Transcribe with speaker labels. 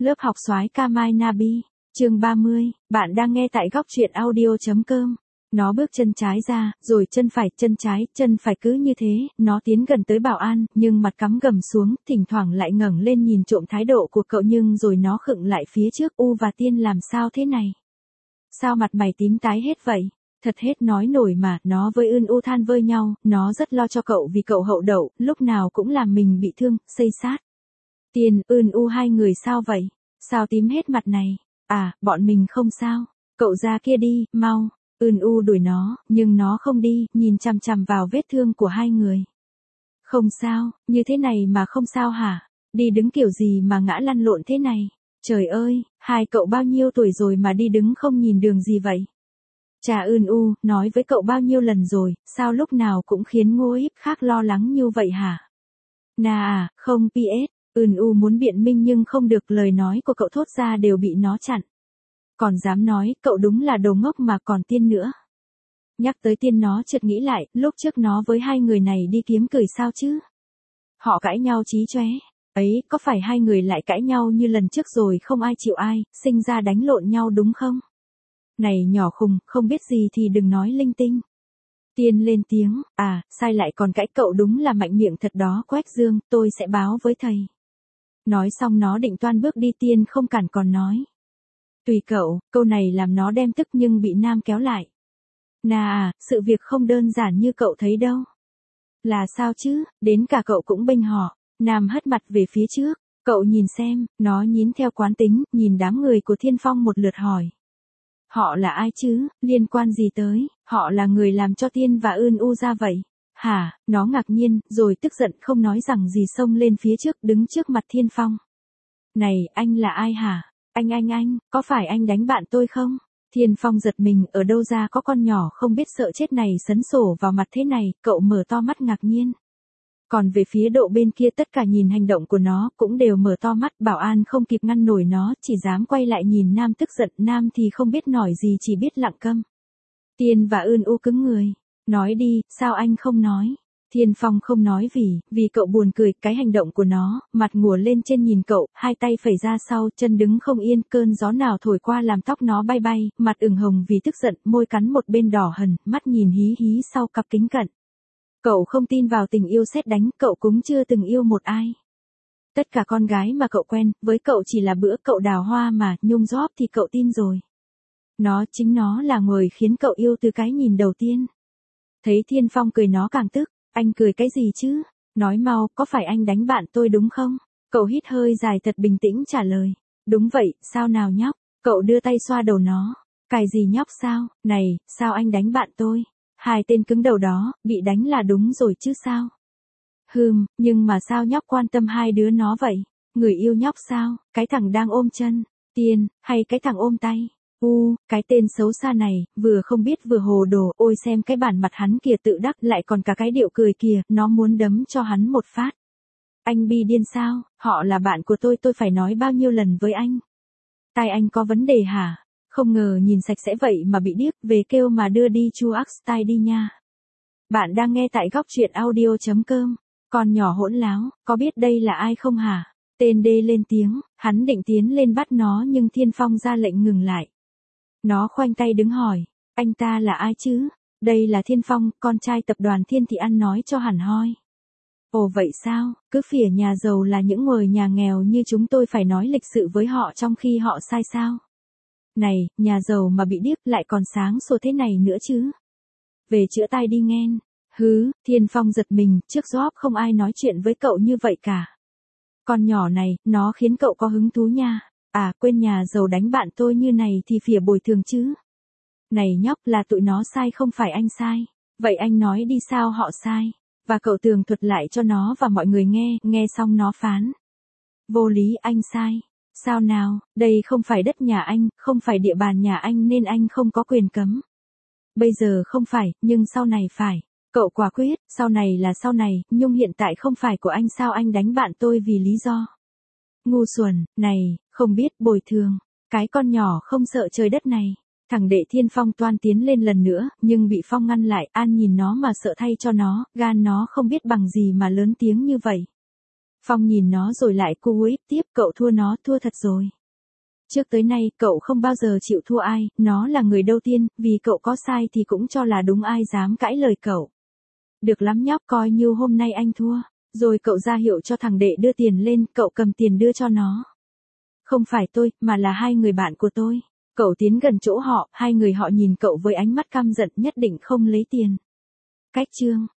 Speaker 1: Lớp học soái ca Mai Nabi, chương 30, bạn đang nghe tại góc truyện audio.com. Nó bước chân trái ra, rồi chân phải cứ như thế, nó tiến gần tới Bảo An, nhưng mặt cắm gầm xuống, thỉnh thoảng lại ngẩng lên nhìn trộm thái độ của cậu nhưng rồi nó khựng lại phía trước. U và Tiên làm sao thế này? Sao mặt mày tím tái hết vậy? Thật hết nói nổi mà, nó với Ưn U than vơi nhau, nó rất lo cho cậu vì cậu hậu đậu, lúc nào cũng làm mình bị thương, xây sát. Tiên, Ưn U hai người sao vậy? Sao tím hết mặt này? À, bọn mình không sao. Cậu ra kia đi, mau. Ưn U đuổi nó, nhưng nó không đi, nhìn chằm chằm vào vết thương của hai người. Không sao, như thế này mà không sao hả? Đi đứng kiểu gì mà ngã lăn lộn thế này? Trời ơi, hai cậu bao nhiêu tuổi rồi mà đi đứng không nhìn đường gì vậy? Chà Ưn U, nói với cậu bao nhiêu lần rồi, sao lúc nào cũng khiến Ngô Íp khác lo lắng như vậy hả? À, không PS. Ưn U muốn biện minh nhưng không được, lời nói của cậu thốt ra đều bị nó chặn. Còn dám nói, cậu đúng là đồ ngốc mà còn Tiên nữa. Nhắc tới Tiên nó chợt nghĩ lại, lúc trước nó với hai người này đi kiếm cười sao chứ? Họ cãi nhau chí chóe. Ấy, có phải hai người lại cãi nhau như lần trước rồi không ai chịu ai, sinh ra đánh lộn nhau đúng không? Này nhỏ khùng, không biết gì thì đừng nói linh tinh. Tiên lên tiếng, sai lại còn cãi cậu đúng là mạnh miệng thật đó Quách Dương, tôi sẽ báo với thầy. Nói xong nó định toan bước đi, Tiên không cản còn nói. Tùy cậu, câu này làm nó đem tức nhưng bị Nam kéo lại. Sự việc không đơn giản như cậu thấy đâu. Là sao chứ, đến cả cậu cũng bênh họ. Nam hất mặt về phía trước, cậu nhìn xem, nó nhín theo quán tính, nhìn đám người của Thiên Phong một lượt hỏi. Họ là ai chứ, liên quan gì tới, họ là người làm cho Tiên và Ưn U ra vậy. Hả, nó ngạc nhiên, rồi tức giận không nói rằng gì xông lên phía trước đứng trước mặt Thiên Phong. Này, anh là ai hả? Anh, có phải anh đánh bạn tôi không? Thiên Phong giật mình, ở đâu ra có con nhỏ không biết sợ chết này sấn sổ vào mặt thế này, cậu mở to mắt ngạc nhiên. Còn về phía độ bên kia tất cả nhìn hành động của nó cũng đều mở to mắt, Bảo An không kịp ngăn nổi nó, chỉ dám quay lại nhìn Nam tức giận, Nam thì không biết nói gì chỉ biết lặng câm. Tiên và Ưn U cứng người. Nói đi, sao anh không nói? Thiên Phong không nói vì cậu buồn cười, cái hành động của nó, mặt ngửa lên trên nhìn cậu, hai tay phẩy ra sau, chân đứng không yên, cơn gió nào thổi qua làm tóc nó bay bay, mặt ửng hồng vì tức giận, môi cắn một bên đỏ hằn, mắt nhìn hí hí sau cặp kính cận. Cậu không tin vào tình yêu sét đánh, cậu cũng chưa từng yêu một ai. Tất cả con gái mà cậu quen, với cậu chỉ là bữa cậu đào hoa mà, nhung róp thì cậu tin rồi. Chính nó là người khiến cậu yêu từ cái nhìn đầu tiên. Thấy Thiên Phong cười nó càng tức, anh cười cái gì chứ? Nói mau, có phải anh đánh bạn tôi đúng không? Cậu hít hơi dài thật bình tĩnh trả lời. Đúng vậy, sao nào nhóc? Cậu đưa tay xoa đầu nó. Cái gì nhóc sao? Này, sao anh đánh bạn tôi? Hai tên cứng đầu đó, bị đánh là đúng rồi chứ sao? Nhưng mà sao nhóc quan tâm hai đứa nó vậy? Người yêu nhóc sao? Cái thằng đang ôm chân, Tiên, hay cái thằng ôm tay? Cái tên xấu xa này, vừa không biết vừa hồ đồ, ôi xem cái bản mặt hắn kìa, tự đắc lại còn cả cái điệu cười kìa, nó muốn đấm cho hắn một phát. Anh bi điên sao? Họ là bạn của tôi phải nói bao nhiêu lần với anh? Tai anh có vấn đề hả? Không ngờ nhìn sạch sẽ vậy mà bị điếc, về kêu mà đưa đi chu Style đi nha. Bạn đang nghe tại góc truyện audio.com. Con nhỏ hỗn láo, có biết đây là ai không hả? Tên D lên tiếng, hắn định tiến lên bắt nó nhưng Thiên Phong ra lệnh ngừng lại. Nó khoanh tay đứng hỏi, anh ta là ai chứ? Đây là Thiên Phong, con trai tập đoàn Thiên Thị ăn nói cho hẳn hoi. Ồ vậy sao, cứ phỉa nhà giàu là những người nhà nghèo như chúng tôi phải nói lịch sự với họ trong khi họ sai sao? Này, nhà giàu mà bị điếc lại còn sáng sủa thế này nữa chứ? Về chữa tai đi nghen. Thiên Phong giật mình, trước job không ai nói chuyện với cậu như vậy cả. Con nhỏ này, nó khiến cậu có hứng thú nha. Quên nhà giàu đánh bạn tôi như này thì phỉa bồi thường chứ. Này nhóc, là tụi nó sai không phải anh sai. Vậy anh nói đi sao họ sai. Và cậu tường thuật lại cho nó và mọi người nghe xong nó phán. Vô lý, anh sai. Sao nào, đây không phải đất nhà anh, không phải địa bàn nhà anh nên anh không có quyền cấm. Bây giờ không phải, nhưng sau này phải. Cậu quả quyết, sau này là sau này, nhưng hiện tại không phải của anh, sao anh đánh bạn tôi vì lý do? Ngu xuẩn, này, không biết bồi thường. Cái con nhỏ không sợ trời đất này. Thằng đệ Thiên Phong toan tiến lên lần nữa, nhưng bị Phong ngăn lại, An nhìn nó mà sợ thay cho nó, gan nó không biết bằng gì mà lớn tiếng như vậy. Phong nhìn nó rồi lại cu uýt tiếp, cậu thua nó, thua thật rồi. Trước tới nay, cậu không bao giờ chịu thua ai, nó là người đầu tiên, vì cậu có sai thì cũng cho là đúng, ai dám cãi lời cậu. Được lắm nhóc, coi như hôm nay anh thua. Rồi cậu ra hiệu cho thằng đệ đưa tiền lên, cậu cầm tiền đưa cho nó. Không phải tôi, mà là hai người bạn của tôi. Cậu tiến gần chỗ họ, hai người họ nhìn cậu với ánh mắt căm giận, nhất định không lấy tiền. Cách chương